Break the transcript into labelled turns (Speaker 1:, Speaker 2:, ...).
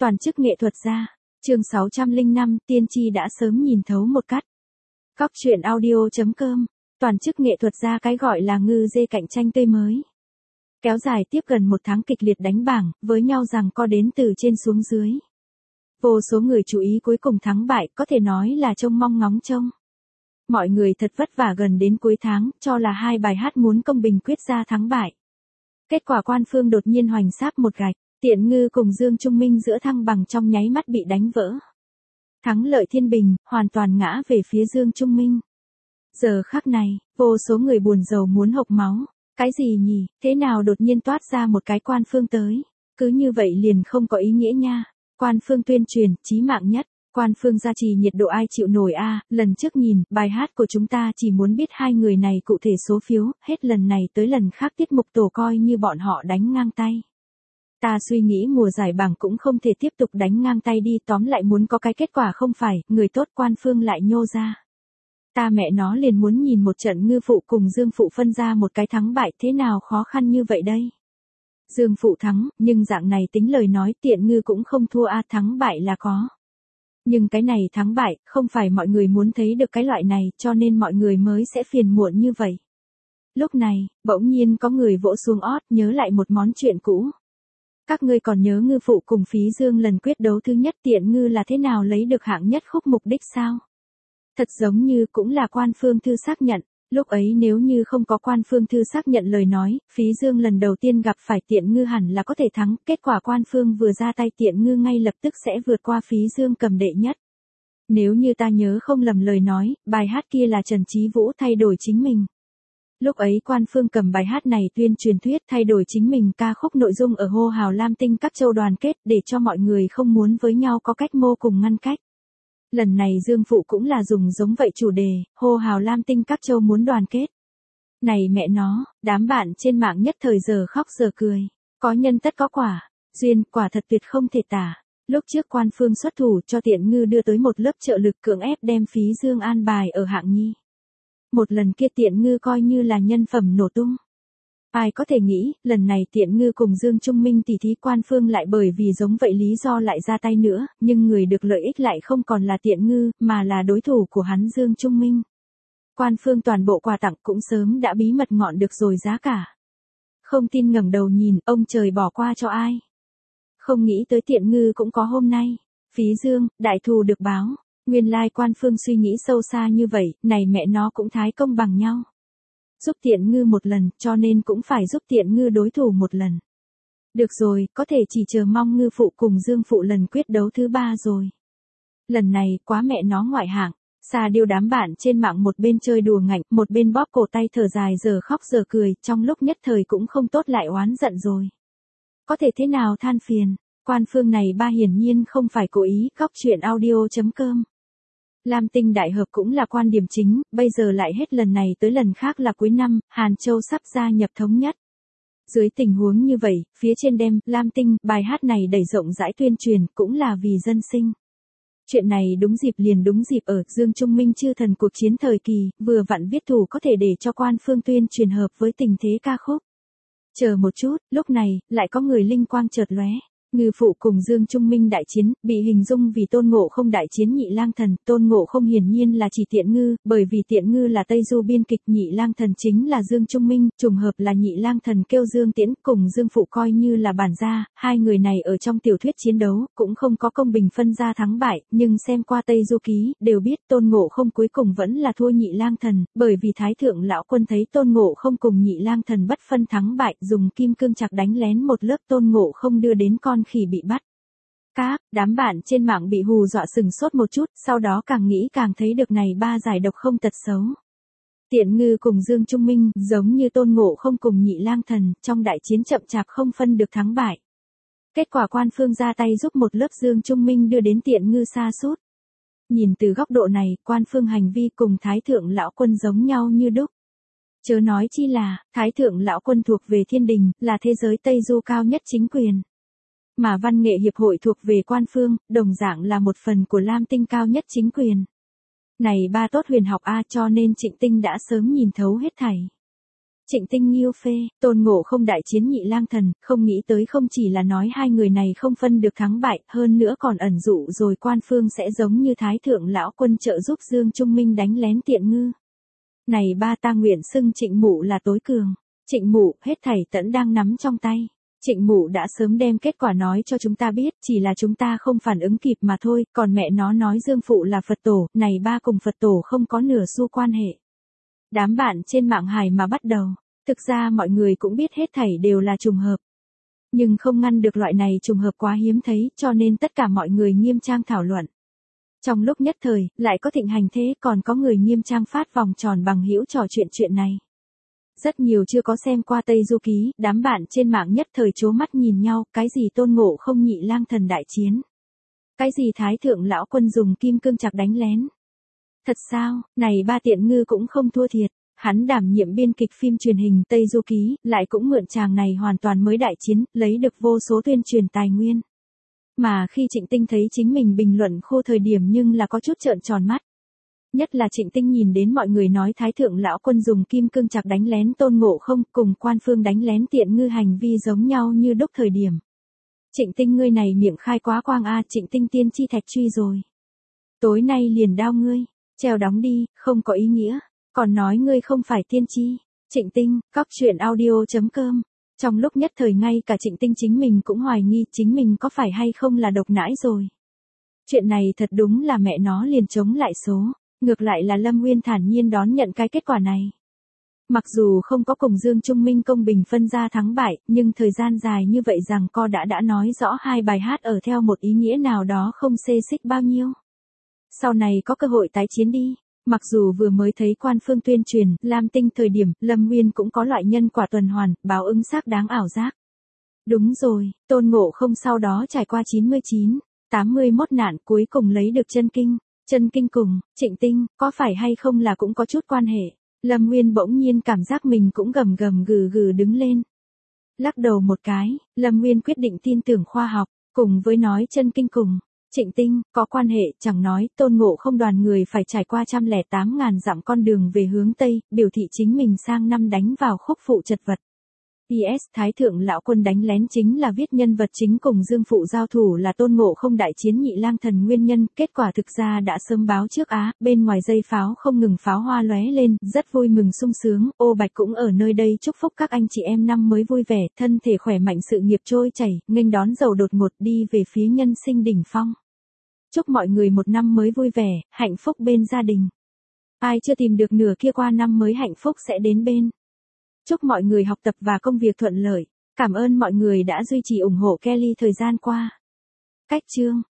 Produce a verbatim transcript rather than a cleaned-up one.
Speaker 1: Toàn chức nghệ thuật gia. Chương sáu trăm lẻ năm, tiên tri đã sớm nhìn thấu một cách. Góc truyện audio chấm com. Toàn chức nghệ thuật gia cái gọi là ngư dê cạnh tranh tươi mới. Kéo dài tiếp gần một tháng kịch liệt đánh bảng, với nhau rằng co đến từ trên xuống dưới. Vô số người chú ý cuối cùng thắng bại, có thể nói là trông mong ngóng trông. Mọi người thật vất vả gần đến cuối tháng, cho là hai bài hát muốn công bình quyết ra thắng bại. Kết quả Quan Phương đột nhiên hoành sáp một gạch, Tiện Ngư cùng Dương Trung Minh giữa thăng bằng trong nháy mắt bị đánh vỡ. Thắng lợi thiên bình, hoàn toàn ngã về phía Dương Trung Minh. Giờ khắc này, vô số người buồn rầu muốn hộc máu. Cái gì nhỉ, thế nào đột nhiên toát ra một cái Quan Phương tới? Cứ như vậy liền không có ý nghĩa nha. Quan Phương tuyên truyền, chí mạng nhất. Quan Phương gia trì nhiệt độ ai chịu nổi a? À, lần trước nhìn, bài hát của chúng ta chỉ muốn biết hai người này cụ thể số phiếu, hết lần này tới lần khác tiết mục tổ coi như bọn họ đánh ngang tay. Ta suy nghĩ mùa giải bảng cũng không thể tiếp tục đánh ngang tay đi, tóm lại muốn có cái kết quả không phải, người tốt Quan Phương lại nhô ra. Ta mẹ nó liền muốn nhìn một trận Ngư Phụ cùng Dương Phụ phân ra một cái thắng bại, thế nào khó khăn như vậy đây? Dương Phụ thắng, nhưng dạng này tính lời nói Tiện Ngư cũng không thua a, à, thắng bại là có. Nhưng cái này thắng bại, không phải mọi người muốn thấy được cái loại này, cho nên mọi người mới sẽ phiền muộn như vậy. Lúc này, bỗng nhiên có người vỗ xuống ót nhớ lại một món chuyện cũ. Các ngươi còn nhớ Ngư Phụ cùng Phí Dương lần quyết đấu thứ nhất Tiện Ngư là thế nào lấy được hạng nhất khúc mục đích sao? Thật giống như cũng là Quan Phương Thư xác nhận. Lúc ấy nếu như không có Quan Phương Thư xác nhận lời nói, Phí Dương lần đầu tiên gặp phải Tiện Ngư hẳn là có thể thắng, kết quả Quan Phương vừa ra tay Tiện Ngư ngay lập tức sẽ vượt qua Phí Dương cầm đệ nhất. Nếu như ta nhớ không lầm lời nói, bài hát kia là Trần Chí Vũ thay đổi chính mình. Lúc ấy Quan Phương cầm bài hát này tuyên truyền thuyết thay đổi chính mình, ca khúc nội dung ở hô hào Lam Tinh các châu đoàn kết để cho mọi người không muốn với nhau có cách mô cùng ngăn cách. Lần này Dương Phụ cũng là dùng giống vậy chủ đề, hô hào Lam Tinh các châu muốn đoàn kết. Này mẹ nó, đám bạn trên mạng nhất thời giờ khóc giờ cười. Có nhân tất có quả, duyên quả thật tuyệt không thể tả. Lúc trước Quan Phương xuất thủ cho Tiện Ngư đưa tới một lớp trợ lực cưỡng ép đem Phí Dương an bài ở hạng nhì. Một lần kia Tiện Ngư coi như là nhân phẩm nổ tung. Ai có thể nghĩ, lần này Tiện Ngư cùng Dương Trung Minh tỉ thí Quan Phương lại bởi vì giống vậy lý do lại ra tay nữa, nhưng người được lợi ích lại không còn là Tiện Ngư, mà là đối thủ của hắn Dương Trung Minh. Quan Phương toàn bộ quà tặng cũng sớm đã bí mật ngọn được rồi giá cả. Không tin ngẩng đầu nhìn, ông trời bỏ qua cho ai. Không nghĩ tới Tiện Ngư cũng có hôm nay. Phí Dương, đại thù được báo. Nguyên lai Quan Phương suy nghĩ sâu xa như vậy, này mẹ nó cũng thái công bằng nhau. Giúp Tiện Ngư một lần, cho nên cũng phải giúp Tiện Ngư đối thủ một lần. Được rồi, có thể chỉ chờ mong Ngư Phụ cùng Dương Phụ lần quyết đấu thứ ba rồi. Lần này, quá mẹ nó ngoại hạng. Xa điêu đám bạn trên mạng một bên chơi đùa ngạnh, một bên bóp cổ tay thở dài giờ khóc giờ cười, trong lúc nhất thời cũng không tốt lại oán giận rồi. Có thể thế nào than phiền, Quan Phương này ba hiển nhiên không phải cố ý, góc truyện audio chấm com. Lam Tinh đại hợp cũng là quan điểm chính, bây giờ lại hết lần này tới lần khác là cuối năm, Hàn Châu sắp gia nhập thống nhất. Dưới tình huống như vậy, phía trên đem Lam Tinh, bài hát này đẩy rộng rãi tuyên truyền, cũng là vì dân sinh. Chuyện này đúng dịp liền đúng dịp ở Dương Trung Minh chư thần cuộc chiến thời kỳ, vừa vặn viết thủ có thể để cho Quan Phương tuyên truyền hợp với tình thế ca khúc. Chờ một chút, lúc này, lại có người linh quang chợt lóe. Ngư Phụ cùng Dương Trung Minh đại chiến, bị hình dung vì Tôn Ngộ Không đại chiến Nhị Lang Thần, Tôn Ngộ Không hiển nhiên là chỉ Tiện Ngư, bởi vì Tiện Ngư là Tây Du biên kịch, Nhị Lang Thần chính là Dương Trung Minh, trùng hợp là Nhị Lang Thần kêu Dương Tiễn cùng Dương Phụ coi như là bản gia, hai người này ở trong tiểu thuyết chiến đấu, cũng không có công bình phân ra thắng bại, nhưng xem qua Tây Du ký, đều biết Tôn Ngộ Không cuối cùng vẫn là thua Nhị Lang Thần, bởi vì Thái Thượng Lão Quân thấy Tôn Ngộ Không cùng Nhị Lang Thần bất phân thắng bại, dùng kim cương chạc đánh lén một lớp Tôn Ngộ Không đưa đến con khỉ bị bắt. Các, đám bạn trên mạng bị hù dọa sừng sốt một chút, sau đó càng nghĩ càng thấy được này ba giải độc không tật xấu. Tiện Ngư cùng Dương Trung Minh, giống như Tôn Ngộ Không cùng Nhị Lang Thần, trong đại chiến chậm chạp không phân được thắng bại. Kết quả Quan Phương ra tay giúp một lớp Dương Trung Minh đưa đến Tiện Ngư sa sút. Nhìn từ góc độ này, Quan Phương hành vi cùng Thái Thượng Lão Quân giống nhau như đúc. Chớ nói chi là, Thái Thượng Lão Quân thuộc về thiên đình, là thế giới Tây Du cao nhất chính quyền. Mà Văn nghệ hiệp hội thuộc về Quan Phương, đồng dạng là một phần của Lam Tinh cao nhất chính quyền. Này ba tốt huyền học A, cho nên Trịnh Tinh đã sớm nhìn thấu hết thảy. Trịnh Tinh Nghiêu phê, Tôn Ngộ Không đại chiến Nhị Lang Thần, không nghĩ tới không chỉ là nói hai người này không phân được thắng bại, hơn nữa còn ẩn dụ rồi quan phương sẽ giống như Thái Thượng Lão Quân trợ giúp Dương Trung Minh đánh lén Tiện Ngư. Này ba ta nguyện xưng Trịnh Mụ là tối cường. Trịnh Mụ, hết thảy tẫn đang nắm trong tay. Trịnh Mụ đã sớm đem kết quả nói cho chúng ta biết, chỉ là chúng ta không phản ứng kịp mà thôi, còn mẹ nó nói Dương Phụ là Phật tổ, này ba cùng Phật tổ không có nửa xu quan hệ. Đám bạn trên mạng hài mà bắt đầu, thực ra mọi người cũng biết hết thảy đều là trùng hợp. Nhưng không ngăn được loại này trùng hợp quá hiếm thấy, cho nên tất cả mọi người nghiêm trang thảo luận. Trong lúc nhất thời, lại có thịnh hành thế, còn có người nghiêm trang phát vòng tròn bằng hữu trò chuyện chuyện này. Rất nhiều chưa có xem qua Tây Du Ký, đám bạn trên mạng nhất thời chố mắt nhìn nhau, cái gì Tôn Ngộ Không Nhị Lang Thần đại chiến. Cái gì Thái Thượng Lão Quân dùng kim cương chạc đánh lén. Thật sao, này ba Tiện Ngư cũng không thua thiệt, hắn đảm nhiệm biên kịch phim truyền hình Tây Du Ký, lại cũng mượn chàng này hoàn toàn mới đại chiến, lấy được vô số tuyên truyền tài nguyên. Mà khi Trịnh Tinh thấy chính mình bình luận khô thời điểm nhưng là có chút trợn tròn mắt. Nhất là Trịnh Tinh nhìn đến mọi người nói Thái Thượng Lão Quân dùng kim cương chạc đánh lén Tôn Ngộ Không cùng quan phương đánh lén Tiện Ngư hành vi giống nhau như đúc thời điểm. Trịnh Tinh ngươi này miệng khai quá quang a, Trịnh Tinh tiên chi thạch truy rồi. Tối nay liền đao ngươi, treo đóng đi, không có ý nghĩa, còn nói ngươi không phải tiên chi. Trịnh Tinh, cóc truyện audio chấm com. Trong lúc nhất thời ngay cả Trịnh Tinh chính mình cũng hoài nghi chính mình có phải hay không là độc nãi rồi. Chuyện này thật đúng là mẹ nó liền chống lại số. Ngược lại là Lâm Nguyên thản nhiên đón nhận cái kết quả này. Mặc dù không có cùng Dương Trung Minh công bình phân ra thắng bại, nhưng thời gian dài như vậy rằng co đã đã nói rõ hai bài hát ở theo một ý nghĩa nào đó không xê xích bao nhiêu. Sau này có cơ hội tái chiến đi. Mặc dù vừa mới thấy quan phương tuyên truyền, Lam Tinh thời điểm, Lâm Nguyên cũng có loại nhân quả tuần hoàn, báo ứng xác đáng ảo giác. Đúng rồi, Tôn Ngộ Không sau đó trải qua chín mươi chín, tám mươi mốt nạn cuối cùng lấy được chân kinh. Chân kinh cùng, Trịnh Tinh, có phải hay không là cũng có chút quan hệ. Lâm Nguyên bỗng nhiên cảm giác mình cũng gầm gầm gừ gừ đứng lên. Lắc đầu một cái, Lâm Nguyên quyết định tin tưởng khoa học, cùng với nói chân kinh cùng. Trịnh Tinh, có quan hệ, chẳng nói, Tôn Ngộ Không đoàn người phải trải qua trăm lẻ tám ngàn dặm con đường về hướng Tây, biểu thị chính mình sang năm đánh vào khúc phụ chật vật. pê ét Thái Thượng Lão Quân đánh lén chính là viết nhân vật chính cùng Dương Phụ giao thủ là Tôn Ngộ Không đại chiến Nhị Lang Thần nguyên nhân, kết quả thực ra đã sớm báo trước á, bên ngoài dây pháo không ngừng pháo hoa lóe lên, rất vui mừng sung sướng, Ô Bạch cũng ở nơi đây chúc phúc các anh chị em năm mới vui vẻ, thân thể khỏe mạnh sự nghiệp trôi chảy, nghênh đón giàu đột ngột đi về phía nhân sinh đỉnh phong. Chúc mọi người một năm mới vui vẻ, hạnh phúc bên gia đình. Ai chưa tìm được nửa kia qua năm mới hạnh phúc sẽ đến bên. Chúc mọi người học tập và công việc thuận lợi. Cảm ơn mọi người đã duy trì ủng hộ Kelly thời gian qua. Cách chương